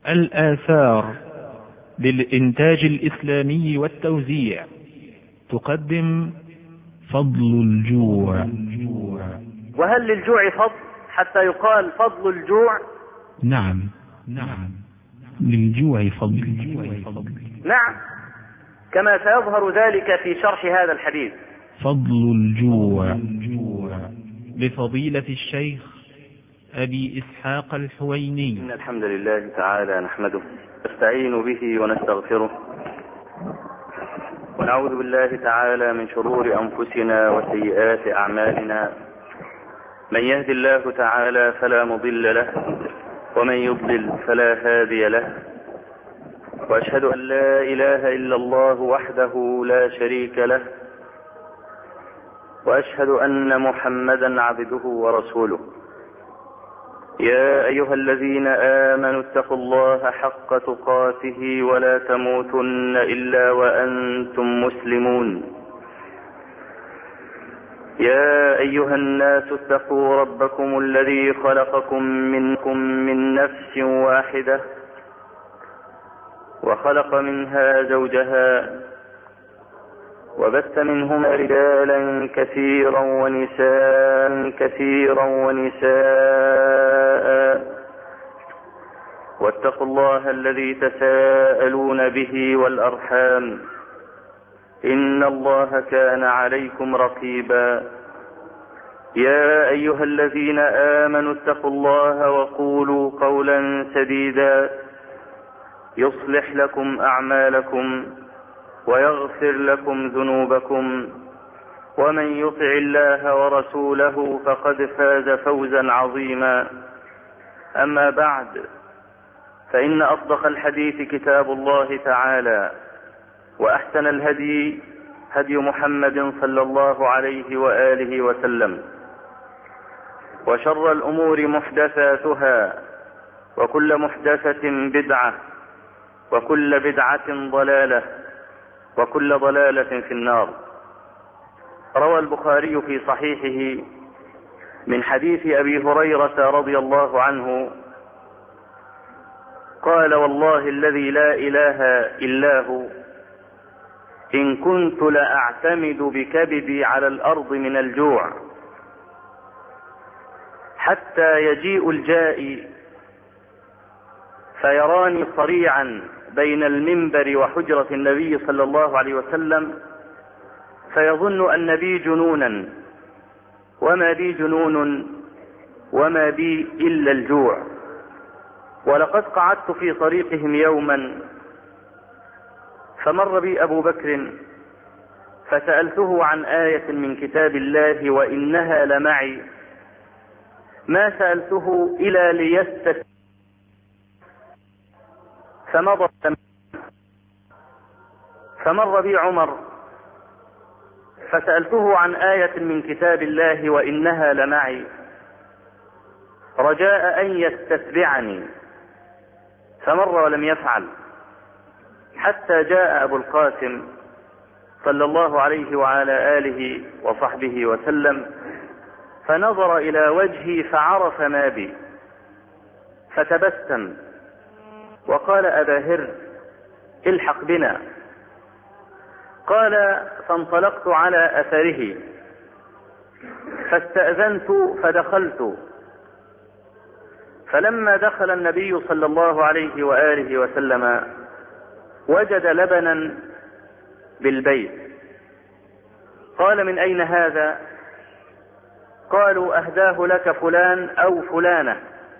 الآثار للإنتاج الإسلامي والتوزيع تقدم فضل الجوع. وهل للجوع فضل حتى يقال فضل الجوع؟ نعم للجوع فضل. نعم، كما سيظهر ذلك في شرح هذا الحديث. فضل الجوع لفضيلة الشيخ أبي إسحاق الحويني. إن الحمد لله تعالى نحمده نستعين به ونستغفره ونعوذ بالله تعالى من شرور أنفسنا وسيئات أعمالنا. من يهد الله تعالى فلا مضل له ومن يضلل فلا هادي له، وأشهد أن لا إله إلا الله وحده لا شريك له، وأشهد أن محمدا عبده ورسوله. يا أيها الذين آمنوا اتقوا الله حق تقاته ولا تموتن إلا وأنتم مسلمون. يا أيها الناس اتقوا ربكم الذي خلقكم من نفس واحدة وخلق منها زوجها وبث منهما رجالا كثيرا ونساء واتقوا الله الذي تساءلون به والأرحام إن الله كان عليكم رقيبا. يا أيها الذين آمنوا اتقوا الله وقولوا قولا سديدا يصلح لكم أعمالكم ويغفر لكم ذنوبكم، ومن يطع الله ورسوله فقد فاز فوزا عظيما. أما بعد، فإن أصدق الحديث كتاب الله تعالى، وأحسن الهدي هدي محمد صلى الله عليه وآله وسلم، وشر الأمور محدثاتها، وكل محدثة بدعة، وكل بدعة ضلالة، وكل ضلالة في النار. روى البخاري في صحيحه من حديث أبي هريرة رضي الله عنه قال: والله الذي لا إله إلا هو إن كنت لأعتمد بكبدي على الأرض من الجوع حتى يجيء الجائي فيراني صريعا بين المنبر وحجرة النبي صلى الله عليه وسلم فيظن أن بي جنونا، وما بي جنون وما بي إلا الجوع. ولقد قعدت في طريقهم يوما فمر بي أبو بكر فسألته عن آية من كتاب الله وإنها لمعي، ما سألته إلا ليستثني، فمر بي عمر فسألته عن آية من كتاب الله وإنها لمعي رجاء أن يستتبعني، فمر ولم يفعل، حتى جاء أبو القاسم صلى الله عليه وعلى آله وصحبه وسلم فنظر إلى وجهي فعرف ما بي فتبسم وقال: أبا هر الحق بنا. قال: فانطلقت على أثره فاستأذنت فدخلت، فلما دخل النبي صلى الله عليه وآله وسلم وجد لبنا بالبيت. قال: من أين هذا؟ قالوا: أهداه لك فلان أو فلانة.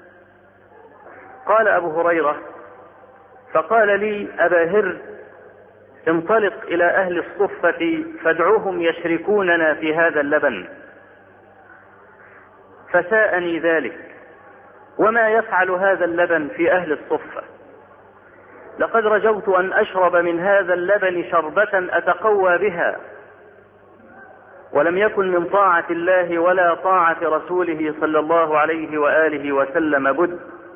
قال أبو هريرة: فقال لي أبا هر انطلق إلى أهل الصفة فادعوهم يشركوننا في هذا اللبن. فساءني ذلك، وما يفعل هذا اللبن في أهل الصفة؟ لقد رجوت أن أشرب من هذا اللبن شربة أتقوى بها، ولم يكن من طاعة الله ولا طاعة رسوله صلى الله عليه وآله وسلم بد.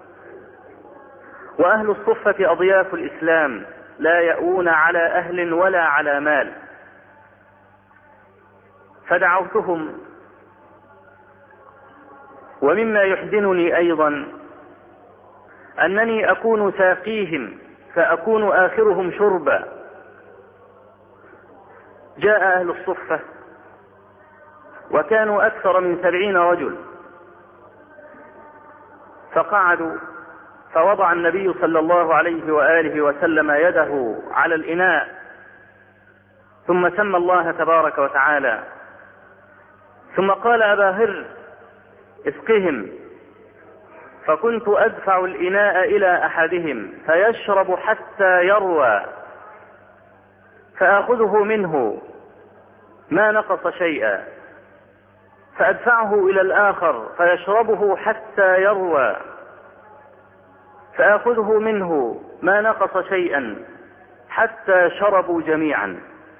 وأهل الصفة أضياف الإسلام لا يأوون على أهل ولا على مال. فدعوتهم. ومما يحزنني أيضا أنني أكون ساقيهم فأكون آخرهم شربا. جاء أهل الصفة وكانوا أكثر من 70 رجل، فقعدوا، فوضع النبي صلى الله عليه وآله وسلم يده على الإناء، ثم سمى الله تبارك وتعالى، ثم قال: أبا هر اسقهم. فكنت أدفع الإناء إلى أحدهم فيشرب حتى يروى، فآخذه منه ما نقص شيئا، فأدفعه إلى الآخر فيشربه حتى يروى، فآخذه منه ما نقص شيئا حتى شربوا جميعا.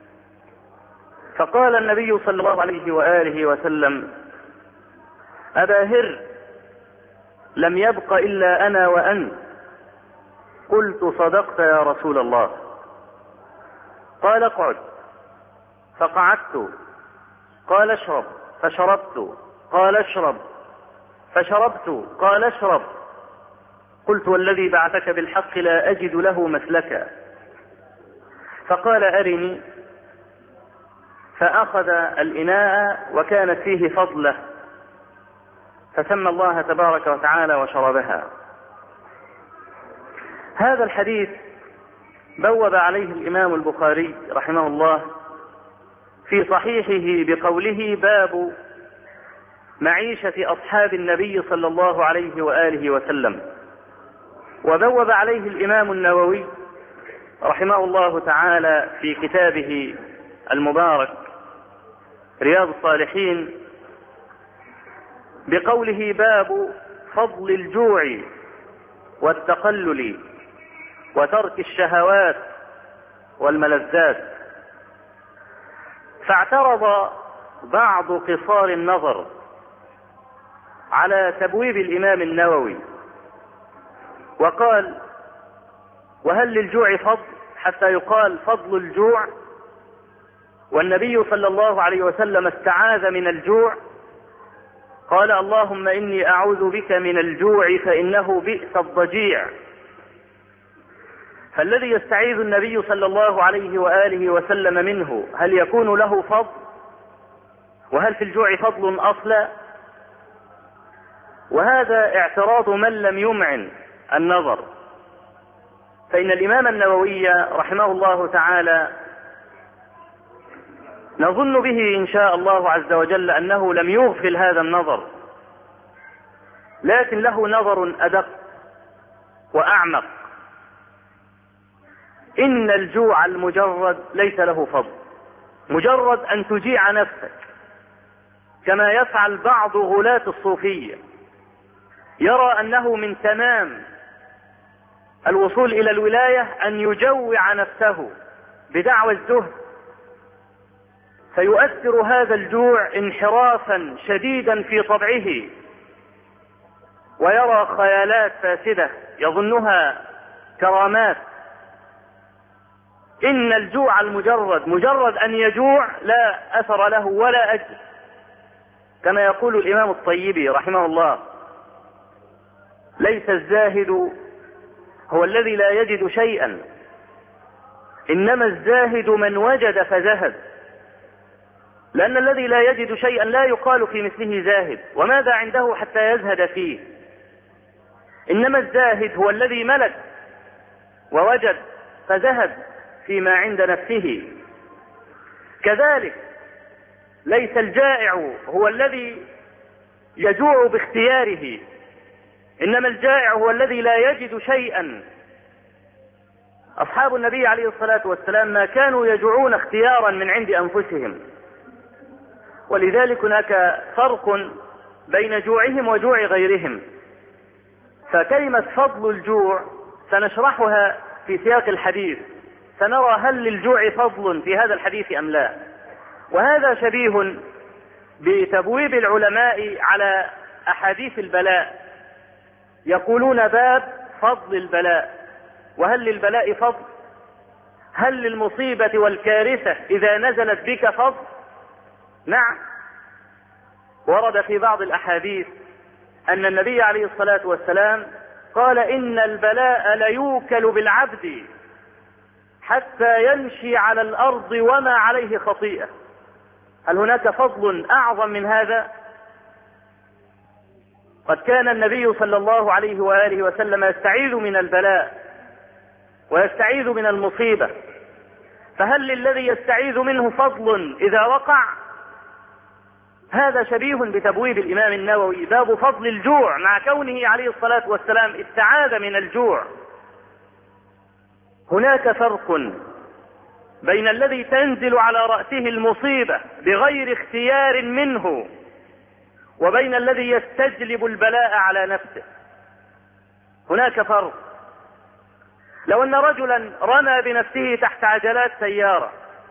فقال النبي صلى الله عليه وآله وسلم: أبا هر لم يبق إلا أنا وأنت. قلت: صدقت يا رسول الله. قال: اقعد. فقعدت. قال: اشرب. فشربت. قال: اشرب. فشربت. قال: اشرب. قلت: والذي بعثك بالحق لا أجد له مسلكا. فقال: أرني. فأخذ الإناء وكانت فيه فضلة، فسمى الله تبارك وتعالى وشربها. هذا الحديث بوب عليه الإمام البخاري رحمه الله في صحيحه بقوله: باب معيشة أصحاب النبي صلى الله عليه وآله وسلم. وبوب عليه الإمام النووي رحمه الله تعالى في كتابه المبارك رياض الصالحين بقوله: باب فضل الجوع والتقلل وترك الشهوات والملذات. فاعترض بعض قصار النظر على تبويب الإمام النووي وقال: وهل للجوع فضل حتى يقال فضل الجوع؟ والنبي صلى الله عليه وسلم استعاذ من الجوع، قال: اللهم إني أعوذ بك من الجوع فإنه بئس الضجيع. فالذي يستعيذ النبي صلى الله عليه وآله وسلم منه هل يكون له فضل؟ وهل في الجوع فضل أصلا؟ وهذا اعتراض من لم يمعن النظر. فإن الإمام النووي رحمه الله تعالى نظن به إن شاء الله عز وجل أنه لم يغفل هذا النظر، لكن له نظر أدق وأعمق. إن الجوع المجرد ليس له فضل، مجرد أن تجيع نفسك، كما يفعل بعض غلاة الصوفية، يرى أنه من تمام الوصول إلى الولاية أن يجوع نفسه بدعوى الزهد، فيؤثر هذا الجوع انحرافا شديدا في طبعه، ويرى خيالات فاسدة يظنها كرامات. إن الجوع المجرد، مجرد أن يجوع، لا أثر له ولا أجر، كما يقول الإمام الطيبي رحمه الله: ليس الزاهد هو الذي لا يجد شيئا، إنما الزاهد من وجد فزهد. لأن الذي لا يجد شيئا لا يقال في مثله زاهد، وماذا عنده حتى يزهد فيه؟ إنما الزاهد هو الذي ملك ووجد فزهد فيما عند نفسه. كذلك ليس الجائع هو الذي يجوع باختياره، إنما الجائع هو الذي لا يجد شيئا. أصحاب النبي عليه الصلاة والسلام ما كانوا يجوعون اختيارا من عند أنفسهم، ولذلك هناك فرق بين جوعهم وجوع غيرهم. فكلمة فضل الجوع سنشرحها في سياق الحديث، سنرى هل للجوع فضل في هذا الحديث أم لا. وهذا شبيه بتبويب العلماء على أحاديث البلاء، يقولون: باب فضل البلاء. وهل للبلاء فضل؟ هل للمصيبة والكارثة إذا نزلت بك فضل؟ نعم. ورد في بعض الأحاديث أن النبي عليه الصلاة والسلام قال إن البلاء ليوكل بالعبد حتى يمشي على الأرض وما عليه خطيئة. هل هناك فضل أعظم من هذا؟ قد كان النبي صلى الله عليه وآله وسلم يستعيذ من البلاء ويستعيذ من المصيبة، فهل للذي يستعيذ منه فضل إذا وقع؟ هذا شبيه بتبويب الإمام النووي باب فضل الجوع، مع كونه عليه الصلاة والسلام استعاذ من الجوع. هناك فرق بين الذي تنزل على رأسه المصيبة بغير اختيار منه وبين الذي يستجلب البلاء على نفسه. هناك فرق. لو أن رجلا رمى بنفسه تحت عجلات سيارة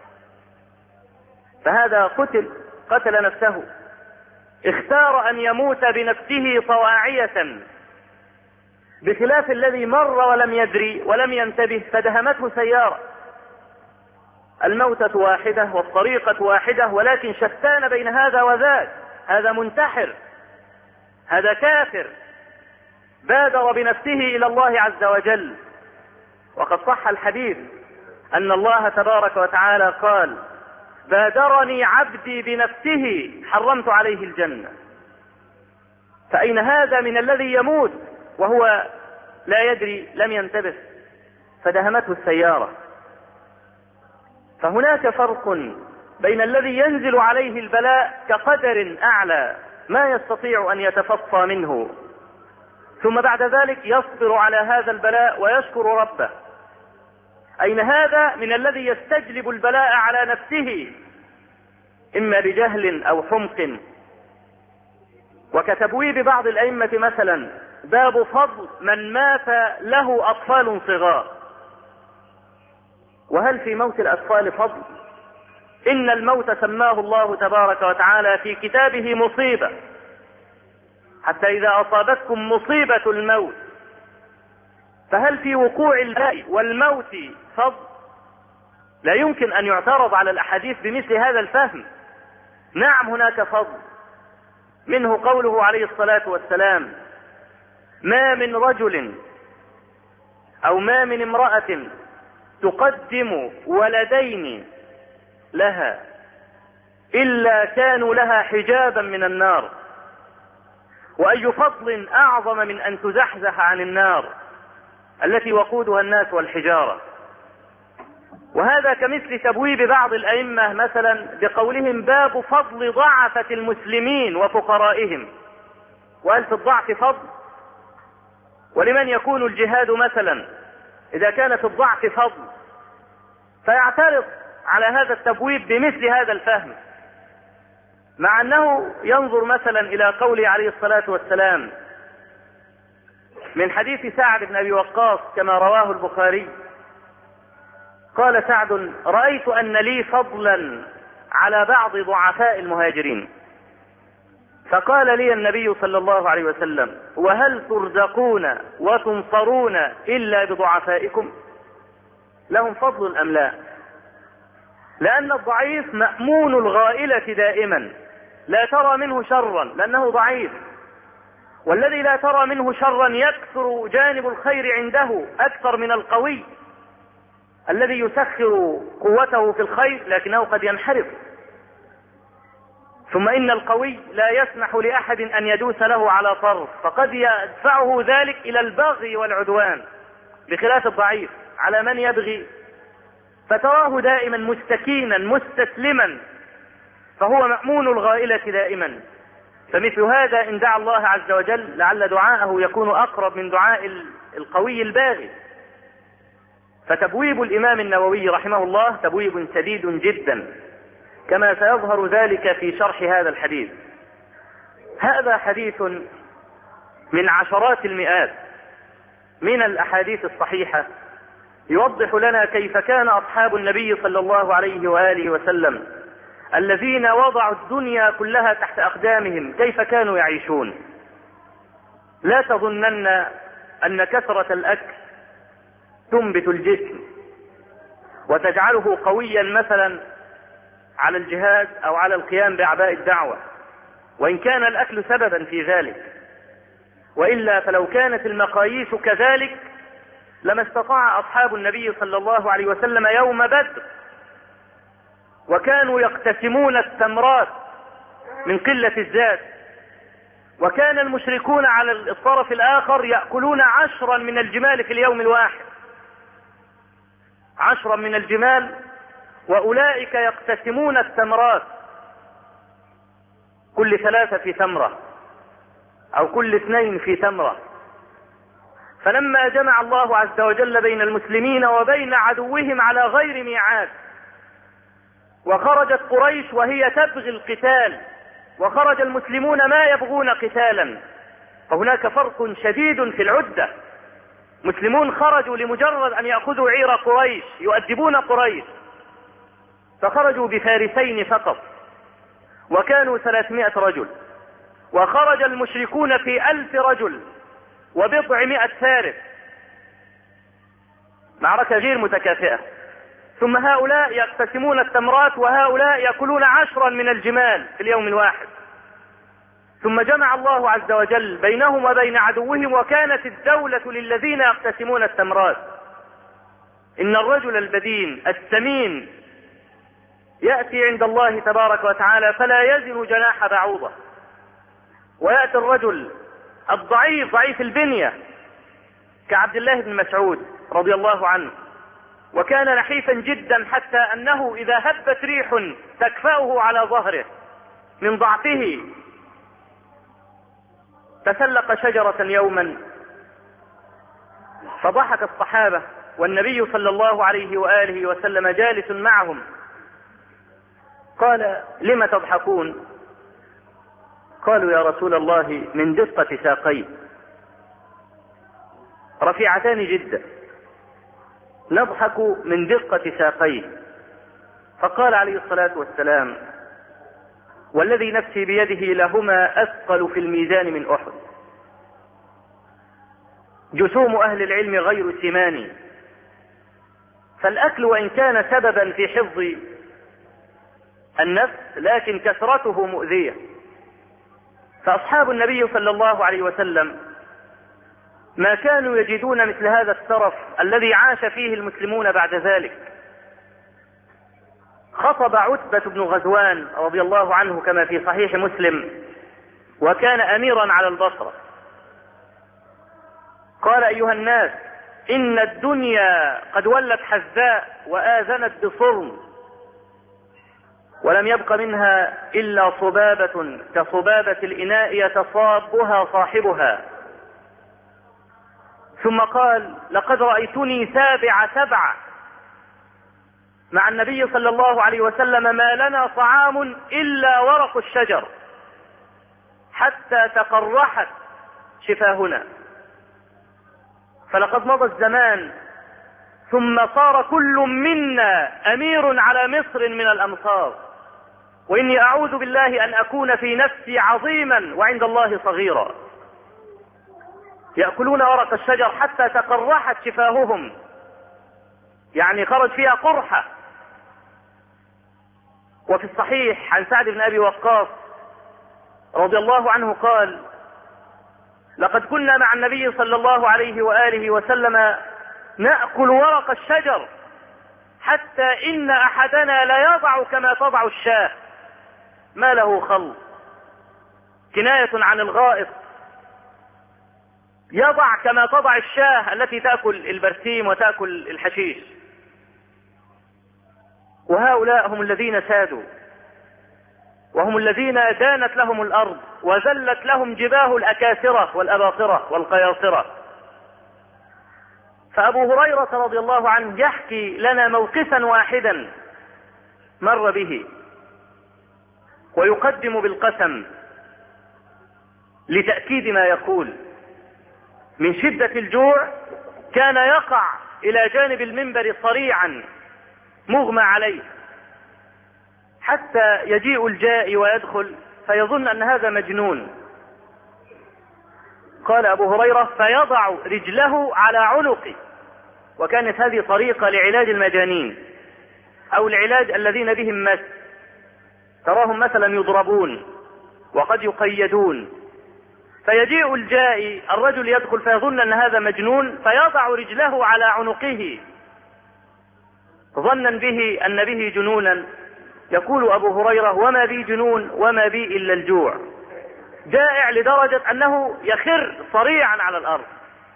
فهذا قتل نفسه، اختار أن يموت بنفسه طواعية، بخلاف الذي مر ولم يدري ولم ينتبه فدهمته سيارة. الموتة واحدة والطريقة واحدة، ولكن شتان بين هذا وذاك. هذا منتحر، هذا كافر، بادر بنفسه إلى الله عز وجل. وقد صح الحديث أن الله تبارك وتعالى قال: بادرني عبدي بنفسه حرمت عليه الجنة. فأين هذا من الذي يموت وهو لا يدري، لم ينتبه فدهمته السيارة؟ فهناك فرق بين الذي ينزل عليه البلاء كقدر أعلى ما يستطيع أن يتفصى منه، ثم بعد ذلك يصبر على هذا البلاء ويشكر ربه. أين هذا من الذي يستجلب البلاء على نفسه إما بجهل أو حمق؟ وكتبويب بعض الأئمة مثلا باب فضل من مات له أطفال صغار. وهل في موت الأطفال فضل؟ إن الموت سماه الله تبارك وتعالى في كتابه مصيبة، حتى إذا أصابتكم مصيبة الموت. فهل في وقوع البلاء والموت فضل؟ لا يمكن أن يعترض على الأحاديث بمثل هذا الفهم. نعم هناك فضل، منه قوله عليه الصلاة والسلام: ما من رجل أو ما من امرأة تقدم ولدين لها إلا كانوا لها حجابا من النار. وأي فضل أعظم من أن تزحزح عن النار التي وقودها الناس والحجارة. وهذا كمثل تبويب بعض الأئمة مثلا بقولهم باب فضل ضعفة المسلمين وفقرائهم. وهل في الضعف فضل؟ ولمن يكون الجهاد مثلا إذا كان في الضعف فضل؟ فيعترض على هذا التبويب بمثل هذا الفهم، مع أنه ينظر مثلا إلى قوله عليه الصلاة والسلام من حديث سعد بن أبي وقاص كما رواه البخاري. قال سعد: رأيت أن لي فضلا على بعض ضعفاء المهاجرين. فقال لي النبي صلى الله عليه وسلم: وهل ترزقون وتنصرون إلا بضعفائكم؟ لهم فضل أم لا؟ لأن الضعيف مأمون الغائلة دائما، لا ترى منه شرا لأنه ضعيف. والذي لا ترى منه شرا يكثر جانب الخير عنده أكثر من القوي الذي يسخر قوته في الخير لكنه قد ينحرف. ثم إن القوي لا يسمح لأحد أن يدوس له على طرف، فقد يدفعه ذلك إلى البغي والعدوان، بخلاف الضعيف على من يبغي فتراه دائما مستكينا مستسلما، فهو مأمون الغائلة دائما. فمثل هذا إن دعا الله عز وجل لعل دعاءه يكون أقرب من دعاء القوي الباغي. فتبويب الإمام النووي رحمه الله تبويب سديد جدا، كما سيظهر ذلك في شرح هذا الحديث. هذا حديث من عشرات المئات من الأحاديث الصحيحة يوضح لنا كيف كان أصحاب النبي صلى الله عليه وآله وسلم الذين وضعوا الدنيا كلها تحت أقدامهم كيف كانوا يعيشون. لا تظنن أن كثرة الأكل تنبت الجسم وتجعله قويا مثلا على الجهاد أو على القيام بأعباء الدعوة، وإن كان الأكل سببا في ذلك، وإلا فلو كانت المقاييس كذلك لما استطاع أصحاب النبي صلى الله عليه وسلم يوم بدر وكانوا يقتسمون التمرات من قلة الزاد، وكان المشركون على الطرف الآخر يأكلون 10 من الجمال في اليوم الواحد، 10 من الجمال، وأولئك يقتسمون التمرات كل 3 في تمرة أو كل 2 في تمرة. فلما جمع الله عز وجل بين المسلمين وبين عدوهم على غير ميعاد، وخرجت قريش وهي تبغي القتال وخرج المسلمون ما يبغون قتالا، فهناك فرق شديد في العدة. مسلمون خرجوا لمجرد أن يأخذوا عير قريش، يؤدبون قريش، فخرجوا بفارسين فقط وكانوا 300 رجل، وخرج المشركون في 1000 رجل و900 فارس، معركة غير متكافئة. ثم هؤلاء يقتسمون التمرات وهؤلاء يأكلون 10 من الجمال في اليوم الواحد. ثم جمع الله عز وجل بينهم وبين عدوهم، وكانت الدولة للذين يقتسمون التمرات. إن الرجل البدين السمين يأتي عند الله تبارك وتعالى فلا يزن جناح بعوضة، ويأتي الرجل الضعيف ضعيف البنية كعبد الله بن مسعود رضي الله عنه، وكان نحيفا جدا حتى أنه إذا هبت ريح تكفأه على ظهره من ضعفه تسلق شجرة يوما فضحك الصحابة والنبي صلى الله عليه وآله وسلم جالس معهم، قال: لم تضحكون؟ قالوا: يا رسول الله من دقة ساقيه رفيعتان جدا، نضحك من دقة ساقيه. فقال عليه الصلاة والسلام: والذي نفسي بيده لهما أثقل في الميزان من أحد. جسوم أهل العلم غير سمان، فالأكل وإن كان سببا في حفظ النفس لكن كثرته مؤذية. فأصحاب النبي صلى الله عليه وسلم ما كانوا يجدون مثل هذا الترف الذي عاش فيه المسلمون بعد ذلك. خطب عتبة بن غزوان رضي الله عنه كما في صحيح مسلم، وكان أميرا على البصرة، قال: أيها الناس، إن الدنيا قد ولت حذاء وآذنت بصرم، ولم يبق منها إلا صبابة كصبابة الإناء يتصابها صاحبها. ثم قال: لقد رأيتني 7 مع النبي صلى الله عليه وسلم ما لنا طعام إلا ورق الشجر حتى تقرحت شفاهنا. فلقد مضى الزمان ثم صار كل منا أمير على مصر من الأمصار، وإني أعوذ بالله أن أكون في نفسي عظيما وعند الله صغيرا. يأكلون ورق الشجر حتى تقرحت شفاههم، يعني خرج فيها قرحة. وفي الصحيح عن سعد بن أبي وقاص رضي الله عنه قال: لقد كنا مع النبي صلى الله عليه وآله وسلم نأكل ورق الشجر حتى إن أحدنا لا يضع كما تضع الشاة ما له خلط، كناية عن الغائط، يضع كما تضع الشاة التي تأكل البرسيم وتأكل الحشيش. وهؤلاء هم الذين سادوا، وهم الذين دانت لهم الأرض وذلت لهم جباه الأكاسرة والأباطرة والقياصرة. فأبو هريرة رضي الله عنه يحكي لنا موقفا واحدا مر به، ويقدم بالقسم لتأكيد ما يقول. من شدة الجوع كان يقع إلى جانب المنبر صريعا مغمى عليه، حتى يجيء الجائي ويدخل فيظن أن هذا مجنون. قال أبو هريرة: فيضع رجله على عنقي. وكانت هذه طريقة لعلاج المجانين أو العلاج الذين بهم مس، تراهم مثلا يضربون وقد يقيدون، فيجيء الجائي الرجل يدخل فيظن أن هذا مجنون، فيضع رجله على عنقه ظنا به أن به جنونا. يقول أبو هريرة: وما بي جنون وما بي إلا الجوع. جائع لدرجة أنه يخر صريعا على الأرض.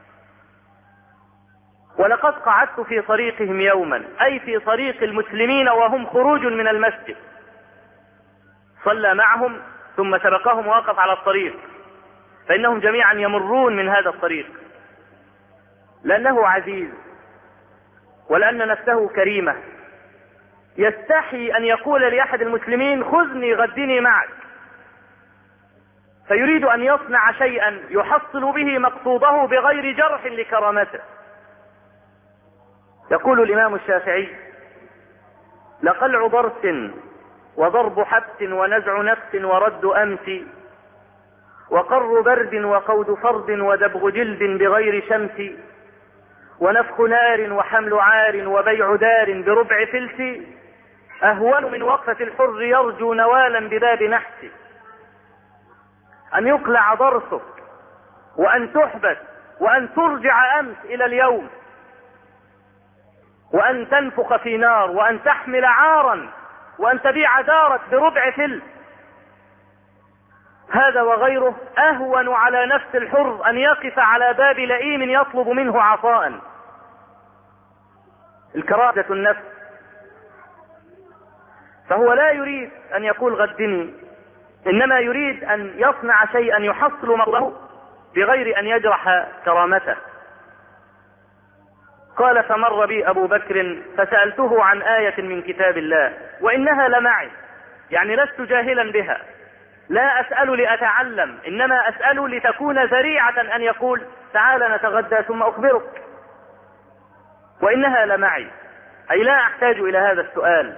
ولقد قعدت في طريقهم يوما، أي في طريق المسلمين وهم خروج من المسجد، صلى معهم ثم سبقهم ووقف على الطريق، فإنهم جميعا يمرون من هذا الطريق، لأنه عزيز ولأن نفسه كريمة، يستحي أن يقول لأحد المسلمين: خذني غدني معك، فيريد أن يصنع شيئا يحصل به مقصوده بغير جرح لكرامته. يقول الإمام الشافعي: لقلع ضرس وضرب حبس ونزع نفس ورد أمس، وقر برد وقود فرد ودبغ جلد بغير شمس، ونفخ نار وحمل عار وبيع دار بربع فلس، أهون من وقفة الحر يرجو نوالا بباب نحس. أن يقلع ضرسك وأن تحبس وأن ترجع أمس إلى اليوم، وأن تنفخ في نار وأن تحمل عارا وأن تبيع دارك بربع فلس، هذا وغيره أهون على نفس الحر أن يقف على باب لئيم يطلب منه عطاء. الكرامة النفس. فهو لا يريد أن يقول غدني، إنما يريد أن يصنع شيئا يحصل مقصوده بغير أن يجرح كرامته. قال: فمر بي أبو بكر فسألته عن آية من كتاب الله وإنها لمعي، يعني لست جاهلا بها، لا أسأل لأتعلم، إنما أسأل لتكون ذريعة أن يقول: تعال نتغدى ثم أخبرك. وإنها لمعي، أي لا أحتاج إلى هذا السؤال.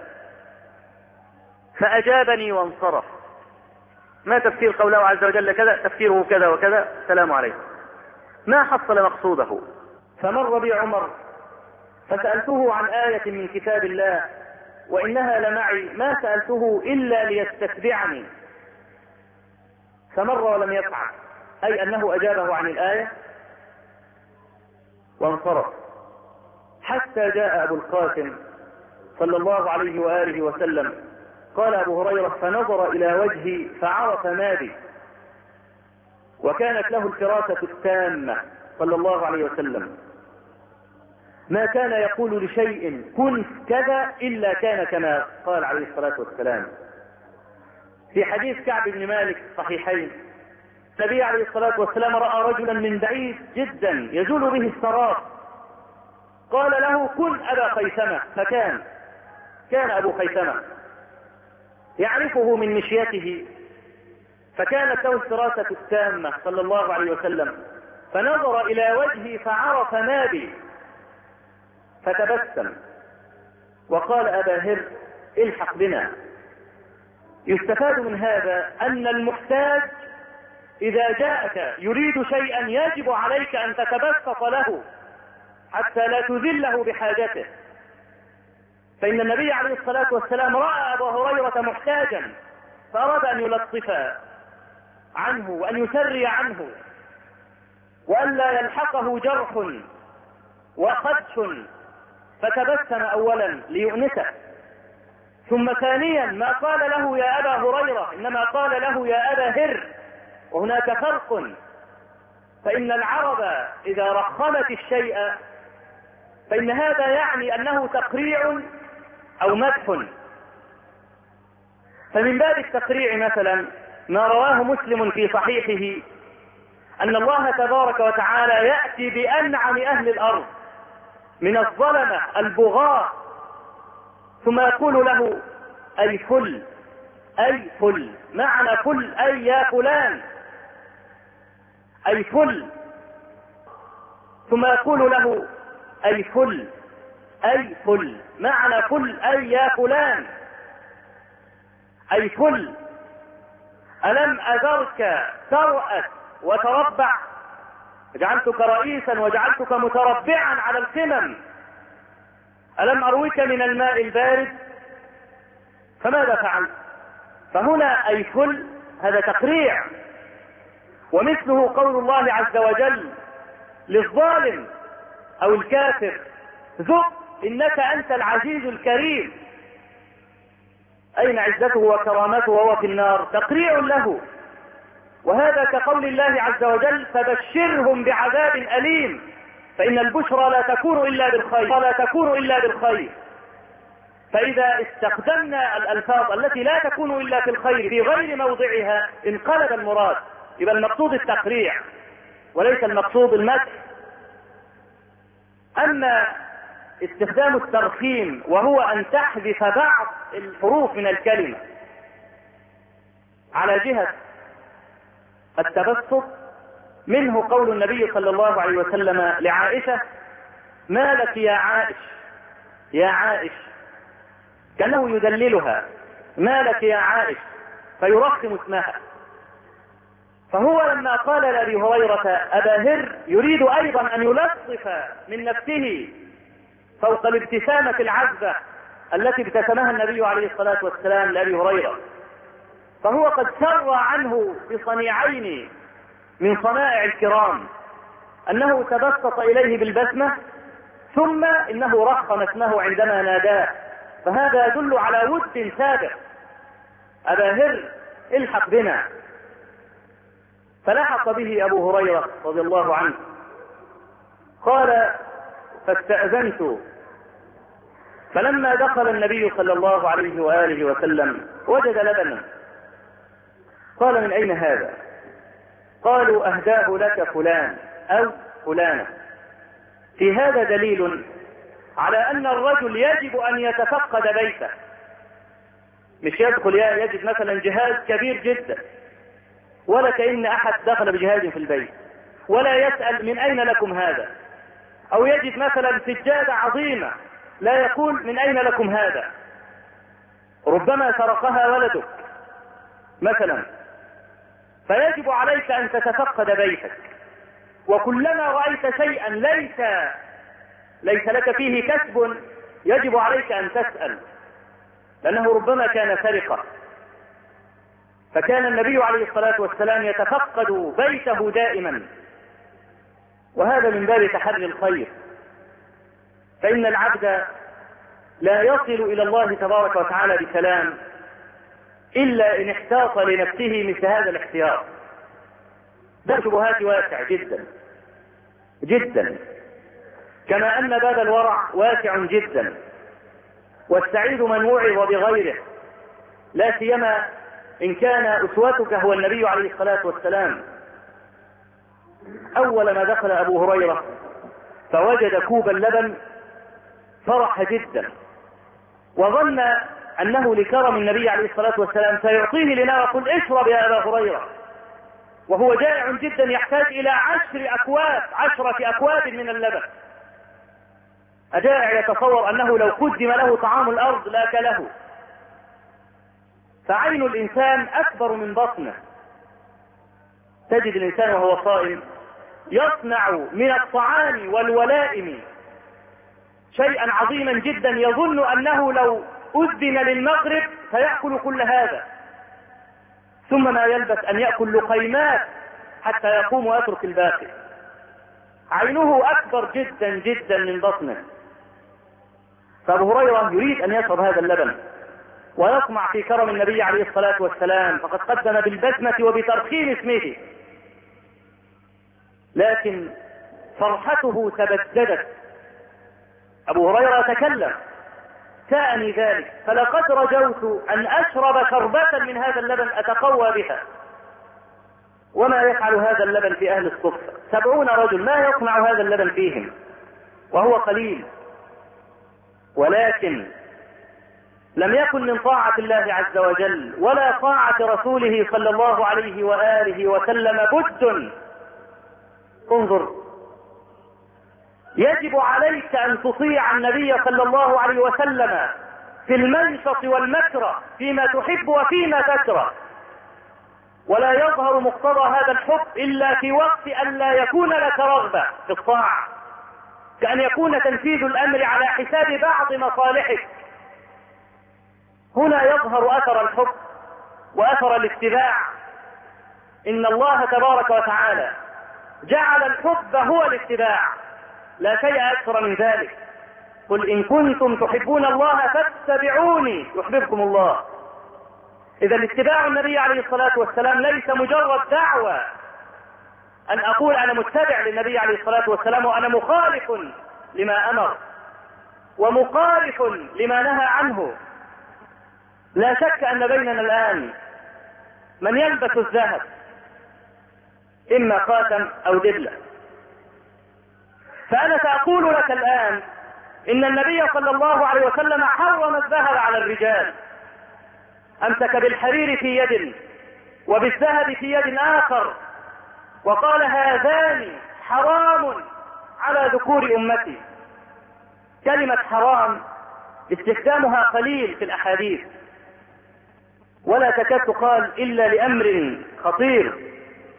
فأجابني وانصرف. ما تفسير قوله عز وجل كذا؟ تفسيره كذا وكذا، السلام عليكم. ما حصل مقصوده. فمر بي عمر فسألته عن آية من كتاب الله وإنها لمعي، ما سألته إلا ليستتبعني، فمر ولم يفعل، أي أنه أجابه عن الآية وانصرف. حتى جاء أبو القاسم صلى الله عليه وآله وسلم. قال أبو هريرة: فنظر إلى وجهي فعرف ما بي، وكانت له الفراسة التامة صلى الله عليه وسلم، ما كان يقول لشيء كن كذا إلا كان كما قال عليه الصلاة والسلام. في حديث كعب بن مالك الصحيحين، النبي عليه الصلاة والسلام رأى رجلا من بعيد جدا يزول به السراب، قال له: كن أبا خيثمة، فكان أبو خيثمة يعرفه من مشيته، فكانت له الفراسة التامة صلى الله عليه وسلم. فنظر إلى وجهي فعرف ما بي، فتبسم وقال: أبا هر الحق بنا. يستفاد من هذا أن المحتاج إذا جاءك يريد شيئا يجب عليك أن تتبسط له حتى لا تذله بحاجته. فإن النبي عليه الصلاة والسلام رأى أبا هريرة محتاجا فأراد أن يلطف عنه وأن يسري عنه وأن لا يلحقه جرح وخدش، فتبسم أولا ليؤنسه، ثم ثانيا ما قال له يا أبا هريرة، إنما قال له يا أبا هر. وهناك فرق، فإن العرب إذا رخمت الشيء فإن هذا يعني أنه تقريع أو مدح. فمن باب التقريع مثلا ما رواه مسلم في صحيحه أن الله تبارك وتعالى يأتي بأنعم أهل الأرض من الظلمة البغاة، ثم يقول له: أي فل، أي فل، معنى فل أي يا فلان، أي فل. ثم يقول له: أي فل، أي فل، معنى فل أي يا فلان، أي فل. ألم أذرك ترأس وتربع، جعلتك رئيسا وجعلتك متربعا على القمم، ألم أروك من الماء البارد، فماذا فعلت؟ فهنا أي فل هذا تقريع. ومثله قول الله عز وجل للظالم أو الكافر: ذق إنك أنت العزيز الكريم. أين عزته وكرامته وهو في النار؟ تقريع له. وهذا كقول الله عز وجل: فبشرهم بعذاب أليم. فإن البشرى لا تكون إلا بالخير. فإذا استخدمنا الألفاظ التي لا تكون إلا في الخير في غير موضعها انقلب المراد. يبقى المقصود التقريع وليس المقصود المدح. أما استخدام الترخيم وهو أن تحذف بعض الحروف من الكلمة على جهة التبسط، منه قول النبي صلى الله عليه وسلم لعائشة: ما لك يا عائش، يا عائش، كأنه يدللها: ما لك يا عائش، فيرخم اسمها. فهو لما قال لأبي هريرة أبا هر يريد أيضا أن يلطف من نفسه فوق الابتسامة العذبة التي ابتسمها النبي عليه الصلاة والسلام لأبي هريرة، فهو قد سر عنه بصنيعين من صنائع الكرام: أنه تبسط إليه بالبسمة، ثم إنه رخم اسمه عندما ناداه، فهذا يدل على ود سابق. أبا هر الحق بنا. فلحق به أبو هريرة رضي الله عنه، قال: فاستأذنت، فلما دخل النبي صلى الله عليه وآله وسلم وجد لبنا. قال: من أين هذا؟ قالوا: أهداه لك فلان أو فلانة. في هذا دليل على أن الرجل يجب أن يتفقد بيته، مش يدخل يجد مثلا جهاز كبير جدا، ولا كأن أحد دخل بجهاز في البيت، ولا يسأل من أين لكم هذا، أو يجد مثلا سجادة عظيمة لا يقول من أين لكم هذا، ربما سرقها ولدك مثلا. فيجب عليك أن تتفقد بيتك، وكلما رأيت شيئا ليس لك فيه كسب يجب عليك أن تسأل، لأنه ربما كان سرقة. فكان النبي عليه الصلاة والسلام يتفقد بيته دائما، وهذا من باب تحري الخير. فإن العبد لا يصل إلى الله تبارك وتعالى بسلام إلا إن احتاط لنفسه مثل هذا الاحتياط. ده شبهات واسع جدا جدا، كما أن باب الورع واسع جدا، والسعيد من وعظ بغيره، لا سيما إن كان أسوتك هو النبي عليه الصلاة والسلام. أول ما دخل أبو هريرة فوجد كوب اللبن فرح جدا، وظن أنه لكرم النبي عليه الصلاة والسلام سيعطيه لنا ويقول: اشرب يا أبا هريرة، وهو جائع جدا يحتاج إلى 10 أكواب من اللبن. أجائع يتصور أنه لو قدم له طعام الأرض لاكله. فعين الإنسان أكبر من بطنه. تجد الإنسان وهو صائم يصنع من الطعام والولائم شيئا عظيما جدا، يظن أنه لو أذن للمغرب سيأكل كل هذا، ثم ما يلبث أن يأكل لقيمات حتى يقوم ويترك الباقي. عينه أكبر جدا جدا من بطنه. فأبو هريرة يريد أن يشرب هذا اللبن ويطمع في كرم النبي عليه الصلاة والسلام، فقد قدم بالبسمة وبترخيم اسمه، لكن فرحته تبددت. أبو هريرة تكلم: ساءني ذلك، فلقد رجوت أن أشرب شربة من هذا اللبن أتقوى بها. وما يفعل هذا اللبن في أهل الصفة؟ 70 رجل، ما يصنع هذا اللبن فيهم وهو قليل. ولكن لم يكن من طاعة الله عز وجل ولا طاعة رسوله صلى الله عليه وآله وسلم بد. انظر، يجب عليك أن تطيع النبي صلى الله عليه وسلم في المنشط والمكره، فيما تحب وفيما تكره، ولا يظهر مقتضى هذا الحب إلا في وقت أن لا يكون لك رغبة في الطاعة، كأن يكون تنفيذ الأمر على حساب بعض مصالحك. هنا يظهر أثر الحب وأثر الاتباع. إن الله تبارك وتعالى جعل الحب هو الاتباع، لا شيء أكثر من ذلك. قل إن كنتم تحبون الله فاتبعوني يحببكم الله. إذا اتباع النبي عليه الصلاة والسلام ليس مجرد دعوة أن أقول أنا متبع للنبي عليه الصلاة والسلام وأنا مخالف لما أمر ومخالف لما نهى عنه. لا شك أن بيننا الآن من يلبس الذهب إما خاتم أو دبلة، فأنا سأقول لك الآن إن النبي صلى الله عليه وسلم حرم الذهب على الرجال، أمسك بالحرير في يد وبالذهب في يد آخر وقال هذان حرام على ذكور أمتي. كلمة حرام استخدامها قليل في الأحاديث ولا تكاد تقال إلا لأمر خطير.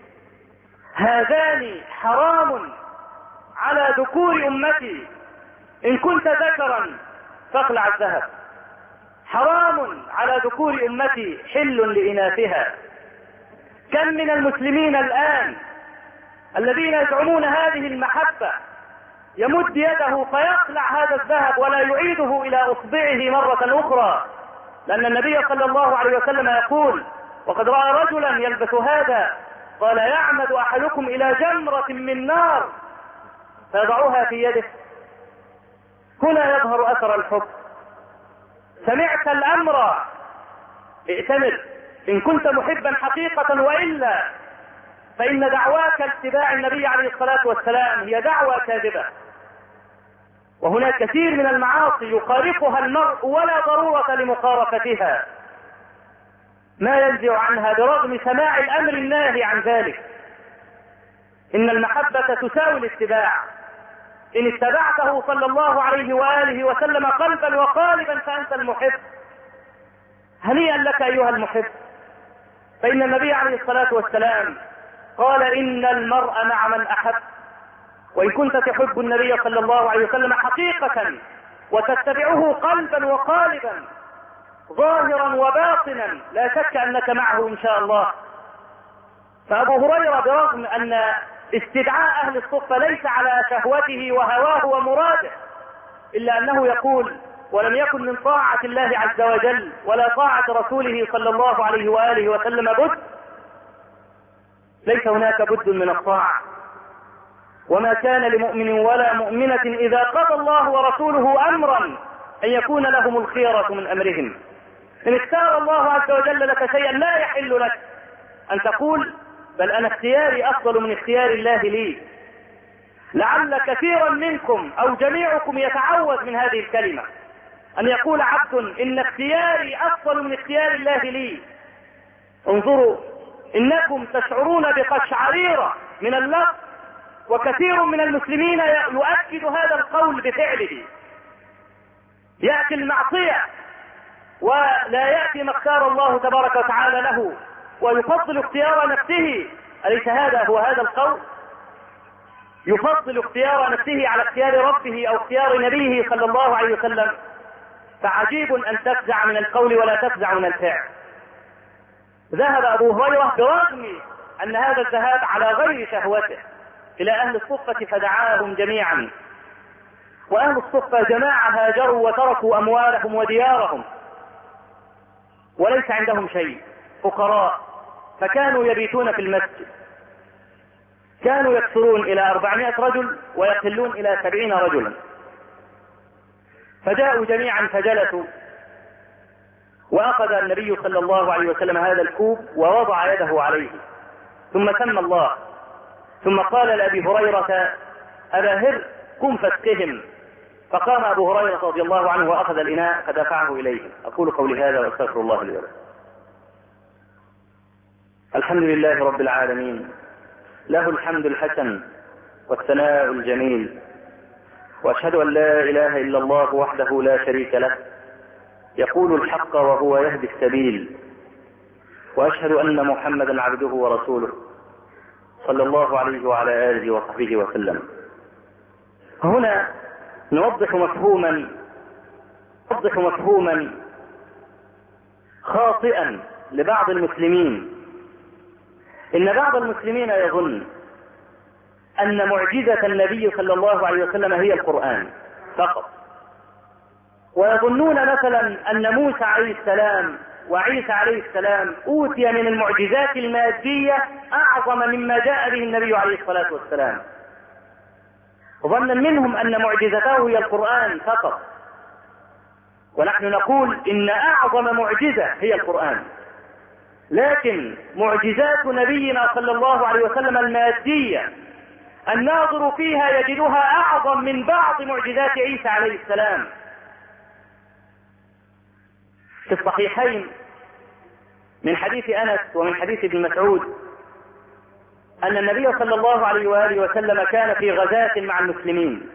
هذان حرام على ذكور أمتي، إن كنت ذكرا فاخلع الذهب. حرام على ذكور أمتي حل لإناثها. كم من المسلمين الآن الذين يزعمون هذه المحبة يمد يده فيخلع هذا الذهب ولا يعيده إلى أصبعه مرة أخرى، لأن النبي صلى الله عليه وسلم يقول وقد رأى رجلا يلبس هذا قال يعمد أحدكم إلى جمرة من نار فيضعها في يده. هنا يظهر أثر الحب. سمعت الأمر ائتمر إن كنت محبا حقيقة، وإلا فإن دعواك اتباع النبي عليه الصلاة والسلام هي دعوة كاذبة. وهناك كثير من المعاصي يقارفها المرء ولا ضرورة لمقارفتها، ما ينزع عنها برغم سماع الأمر الناهي عن ذلك. إن المحبة تساوي الاتباع. إن اتبعته صلى الله عليه وآله وسلم قلبا وقالبا فأنت المحب. هنيئا لك أيها المحب. فإن النبي عليه الصلاة والسلام قال إن المرء مع من أحب. وإن كنت تحب النبي صلى الله عليه وسلم حقيقة وتتبعه قلبا وقالبا ظاهرا وباطنا لا شك أنك معه إن شاء الله. فأبو هريرة برغم أن استدعاء أهل الصفة ليس على شهوته وهواه ومراده، إلا أنه يقول ولم يكن من طاعة الله عز وجل ولا طاعة رسوله صلى الله عليه وآله وسلم بد. ليس هناك بد من الطاعة. وما كان لمؤمن ولا مؤمنة إذا قضى الله ورسوله أمرا أن يكون لهم الخيرة من أمرهم. إن اختار الله عز وجل لك شيئا لا يحل لك أن تقول بل أنا اختياري أفضل من اختيار الله لي. لعل كثيرا منكم أو جميعكم يتعوذ من هذه الكلمة، أن يقول عبد إن اختياري أفضل من اختيار الله لي. انظروا إنكم تشعرون بقشعريرة من اللفظ، وكثير من المسلمين يؤكد هذا القول بفعله. يأتي المعصية ولا يأتي ما اختار الله تبارك وتعالى له ويفضل اختيار نفسه. أليس هذا هو هذا القول؟ يفضل اختيار نفسه على اختيار ربه أو اختيار نبيه صلى الله عليه وسلم. فعجيب أن تفزع من القول ولا تفزع من الفعل. ذهب أبو هريرة برغم أن هذا الذهاب على غير شهوته إلى أهل الصفة فدعاهم جميعا. وأهل الصفة جماعة هاجروا وتركوا أموالهم وديارهم وليس عندهم شيء، فقراء، فكانوا يبيتون في المسجد. كانوا يكثرون إلى 400 رجل ويقلون إلى 70 رجلا. فجاءوا جميعا فجلسوا، وأخذ النبي صلى الله عليه وسلم هذا الكوب ووضع يده عليه ثم سمى الله، ثم قال لأبي هريرة أبا هر قم فاسقهم. فقام أبو هريرة رضي الله عنه وأخذ الإناء فدفعه إليه. أقول قولي هذا وأستغفر الله لي ولكم. الحمد لله رب العالمين، له الحمد الحسن والثناء الجميل، وأشهد أن لا إله إلا الله وحده لا شريك له يقول الحق وهو يهدي السبيل، وأشهد أن محمدا عبده ورسوله صلى الله عليه وعلى آله وصحبه وسلم. هنا نوضح مفهوما خاطئا لبعض المسلمين إن بعض المسلمين يظن أن معجزة النبي صلى الله عليه وسلم هي القرآن فقط، ويظنون مثلا أن موسى عليه السلام وعيسى عليه السلام أوتي من المعجزات المادية أعظم مما جاء به النبي عليه الصلاة والسلام، ظنا منهم أن معجزته هي القرآن فقط، ونحن نقول إن أعظم معجزة هي القرآن، لكن معجزات نبينا صلى الله عليه وسلم المادية الناظر فيها يجدها أعظم من بعض معجزات عيسى عليه السلام. في الصحيحين من حديث أنس ومن حديث ابن مسعود أن النبي صلى الله عليه وآله وسلم كان في غزاة مع المسلمين،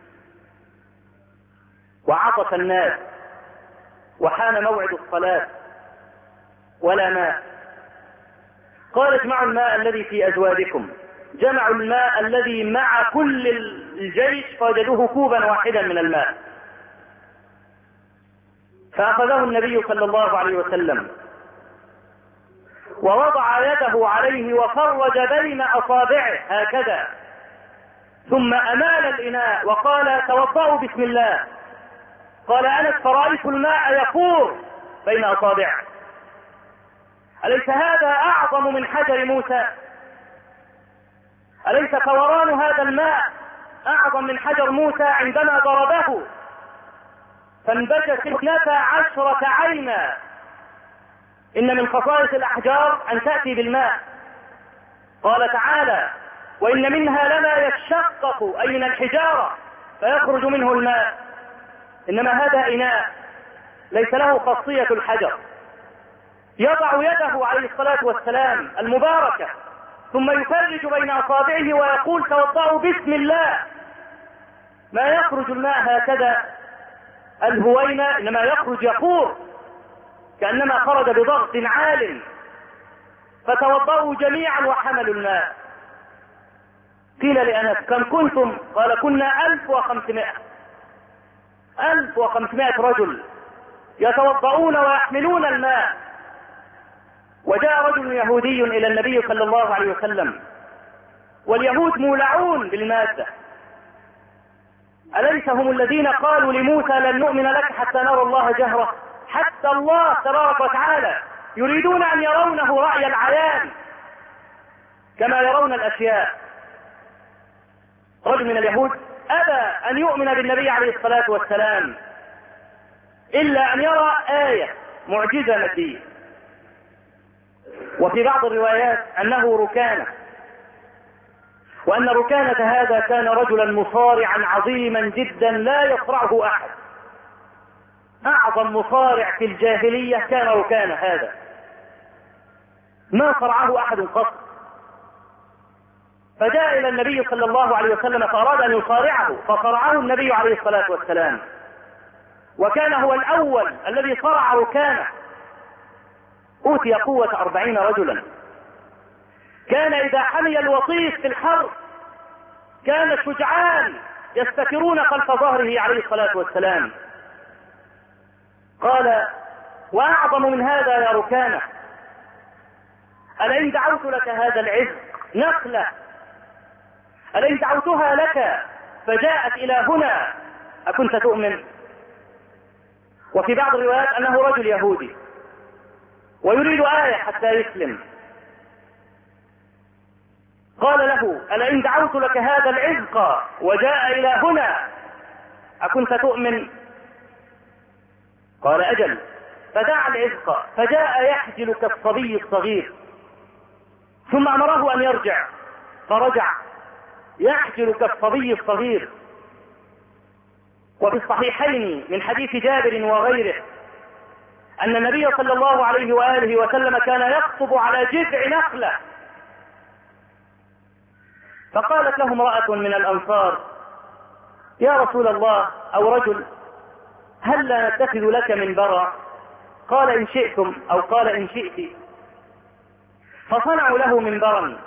وعطش الناس وحان موعد الصلاة ولا ماء، قال اجمعوا الماء الذي في أزوادكم، جمعوا الماء الذي مع كل الجيش فوجدوه كوبا واحدا من الماء، فأخذه النبي صلى الله عليه وسلم ووضع يده عليه وفرج بين أصابعه هكذا، ثم أمال الإناء وقال توضأوا بسم الله. قال أنس فرأيت الماء يفور بين أصابعه. أليس هذا أعظم من حجر موسى؟ أليس فوران هذا الماء أعظم من حجر موسى عندما ضربه فانبجت 12 عينا؟ إن من خصائص الأحجار أن تأتي بالماء. قال تعالى وإن منها لما يشقق أي من الحجارة فيخرج منه الماء، إنما هذا إناء ليس له خاصية الحجر، يضع يده عليه الصلاة والسلام المباركة ثم يفرج بين أصابعه ويقول توضأوا بسم الله، ما يخرج الماء هكذا الهوينة، إنما يخرج يفور كأنما خرج بضغط عال، فتوضأوا جميعا وحملوا الماء. قيل لأنس كم كنتم؟ قال كنا 1500 رجل يتوضؤون ويحملون الماء. وجاء رجل يهودي إلى النبي صلى الله عليه وسلم، واليهود مولعون بالمادة، أليس هم الذين قالوا لموسى لن نؤمن لك حتى نرى الله جهرة؟ حتى الله تبارك وتعالى يريدون أن يرونه رأي العيان كما يرون الأشياء. رجل من اليهود أبى أن يؤمن بالنبي عليه الصلاة والسلام إلا أن يرى آية معجزة مادية. وفي بعض الروايات أنه ركانة، وأن ركانة هذا كان رجلا مصارعا عظيما جدا لا يصرعه أحد، أعظم مصارع في الجاهلية كان ركانة هذا، ما صرعه أحد قط. فجاء إلى النبي صلى الله عليه وسلم فأراد أن يصارعه، فصرعه النبي عليه الصلاة والسلام، وكان هو الأول الذي صرع ركانة. أوتي قوة 40 رجلا، كان إذا حمي الوطيس في الحرب كان الشجعان يستترون خلف ظهره عليه الصلاة والسلام. قال وأعظم من هذا يا ركانة، ألئن دعوت لك هذا العز نخلة، ألئن دعوتها لك فجاءت إلى هنا أكنت تؤمن؟ وفي بعض الروايات أنه رجل يهودي ويريد آية حتى يسلم. قال له ألئن دعوت لك هذا العزق وجاء إلى هنا أكنت تؤمن؟ قال أجل. فدعا العزق فجاء يحجل كالصبي الصغير، ثم أمره أن يرجع فرجع يحجل كالصبي الصغير. وفي الصحيحين من حديث جابر وغيره أن النبي صلى الله عليه وآله وسلم كان يخطب على جذع نخلة، فقالت له امرأة من الأنصار يا رسول الله أو رجل هل لا نتخذ لك منبرا؟ قال إن شئتم أو قال إن شئت. فصنعوا له منبرا،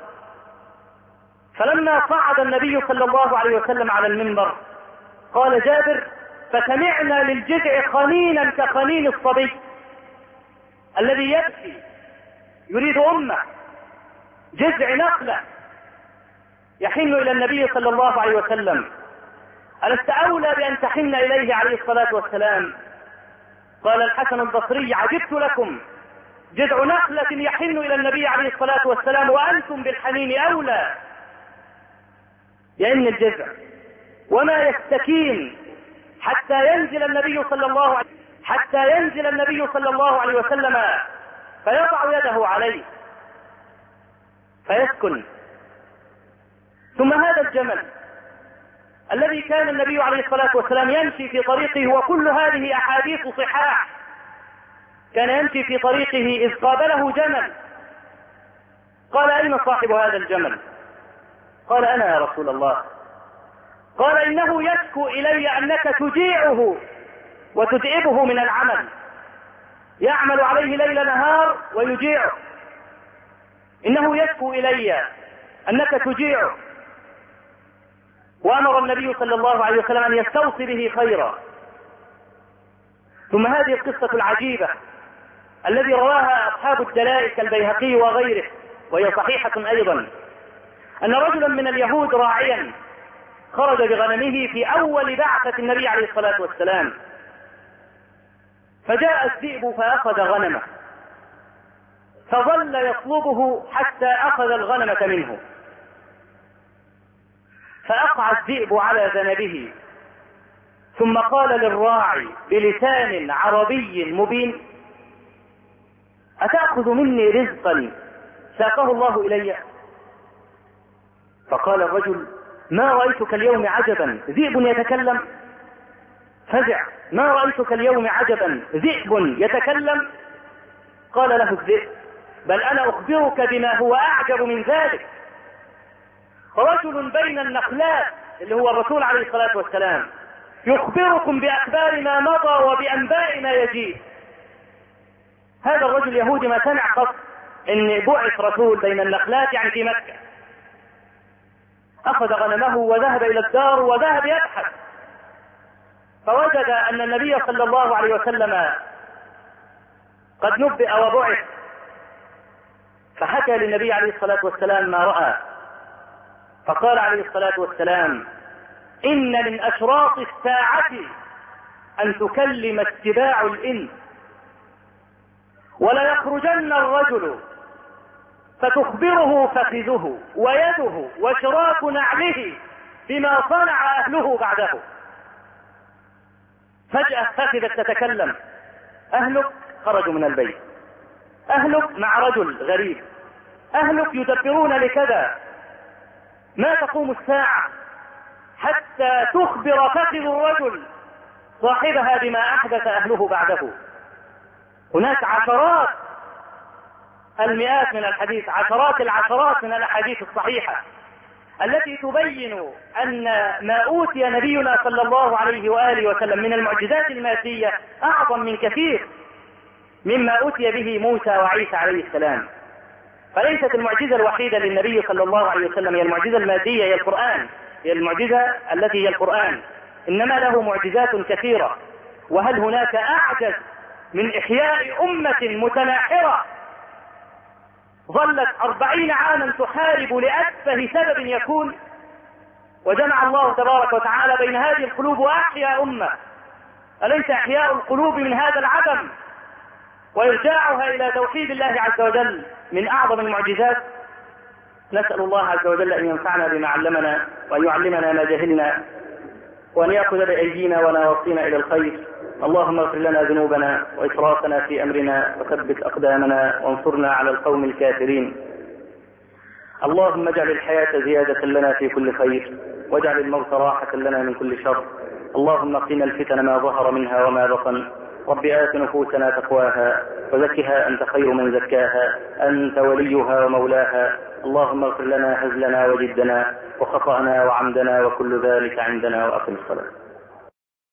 فلما صعد النبي صلى الله عليه وسلم على المنبر قال جابر فسمعنا للجذع خنينا كخنين الصبي الذي يبكي يريد أمه، جذع نخلة يحن إلى النبي صلى الله عليه وسلم، ألست أولى بأن تحن إليه عليه الصلاة والسلام؟ قال الحسن البصري: عجبت لكم، جذع نخلة يحن إلى النبي عليه الصلاة والسلام وأنتم بالحنين أولى. يئن الجذع وما يستكين حتى ينزل النبي صلى الله عليه وسلم فيضع يده عليه فيسكن. ثم هذا الجمل الذي كان النبي عليه الصلاة والسلام يمشي في طريقه، وكل هذه أحاديث صحاح، كان يمشي في طريقه إذ قابله جمل، قال: أين صاحب هذا الجمل؟ قال: أنا يا رسول الله. قال: إنه يشكو إلي أنك تجيعه وتتعبه من العمل، يعمل عليه ليل نهار ويجيعه، إنه يشكو إلي أنك تجيعه. وأمر النبي صلى الله عليه وسلم أن يستوصي به خيرا. ثم هذه القصة العجيبة الذي رواها أصحاب الدلائل كالبيهقي وغيره، وهي صحيحة أيضا، أن رجلا من اليهود راعيا خرج بغنمه في أول بعثة النبي عليه الصلاة والسلام، فجاء الذئب فأخذ غنمه، فظل يطلبه حتى أخذ الغنمة منه، فأقع الذئب على ذنبه، ثم قال للراعي بلسان عربي مبين: أتأخذ مني رزقا ساقه الله إلي؟ فقال الرجل: ما رأيتك اليوم عجبا، ذئب يتكلم؟ فزع: ما رأيتك اليوم عجبا، ذئب يتكلم؟ قال له الذئب: بل أنا أخبرك بما هو أعجب من ذلك، رجل بين النخلات اللي هو الرسول عليه الصلاة والسلام يخبركم بأخبار ما مضى وبأنباء ما يجيء. هذا الرجل يهودي ما سمع قط ان بعث رسول بين النخلات، يعني في مكة. أخذ غنمه وذهب إلى الدار وذهب يبحث، فوجد أن النبي صلى الله عليه وسلم قد نبئ وبعث، فحكى للنبي عليه الصلاة والسلام ما رأى، فقال عليه الصلاة والسلام: إن من أشراط الساعة أن تكلم اتباع الإنس، ولا يخرجن الرجل فتخبره فخذه ويده وشراك نعله بما صنع أهله بعده. فجأة فخذت تتكلم: أهلك خرجوا من البيت، أهلك مع رجل غريب، أهلك يدبرون لكذا، ما تقوم الساعة حتى تخبر فخذ الرجل صاحبها بما أحدث أهله بعده. هناك عشرات المئات من الحديث، عشرات العشرات من الأحاديث الصحيحة التي تبين أن ما أوتي نبينا صلى الله عليه وآله وسلم من المعجزات المادية أعظم من كثير مما أوتي به موسى وعيسى عليه السلام. فليست المعجزة الوحيدة للنبي صلى الله عليه وسلم هي المعجزة المادية، هي القرآن، هي المعجزة التي هي القرآن، إنما له معجزات كثيرة. وهل هناك أعجز من إحياء أمة متناحرة ظلت 40 عاما تحارب لأتفه سبب يكون، وجمع الله تبارك وتعالى بين هذه القلوب وأحيا أمة؟ أليس إحياء القلوب من هذا العدم وإرجاعها إلى توحيد الله عز وجل من أعظم المعجزات؟ نسأل الله عز وجل أن ينفعنا بما علمنا، وأن يعلمنا ما جهلنا، وأن يأخذ بأيدينا ونواصينا إلى الخير. اللهم اغفر لنا ذنوبنا وإسرافنا في أمرنا، وثبت أقدامنا، وانصرنا على القوم الكافرين. اللهم اجعل الحياة زيادة لنا في كل خير، واجعل الموت راحة لنا من كل شر. اللهم قنا الفتن ما ظهر منها وما بطن. رب آت نفوسنا تقواها وزكها أنت خير من زكاها، أنت وليها ومولاها. اللهم اغفر لنا هزلنا وجدنا وخطأنا وعمدنا وكل ذلك عندنا، وأقم الصلاة.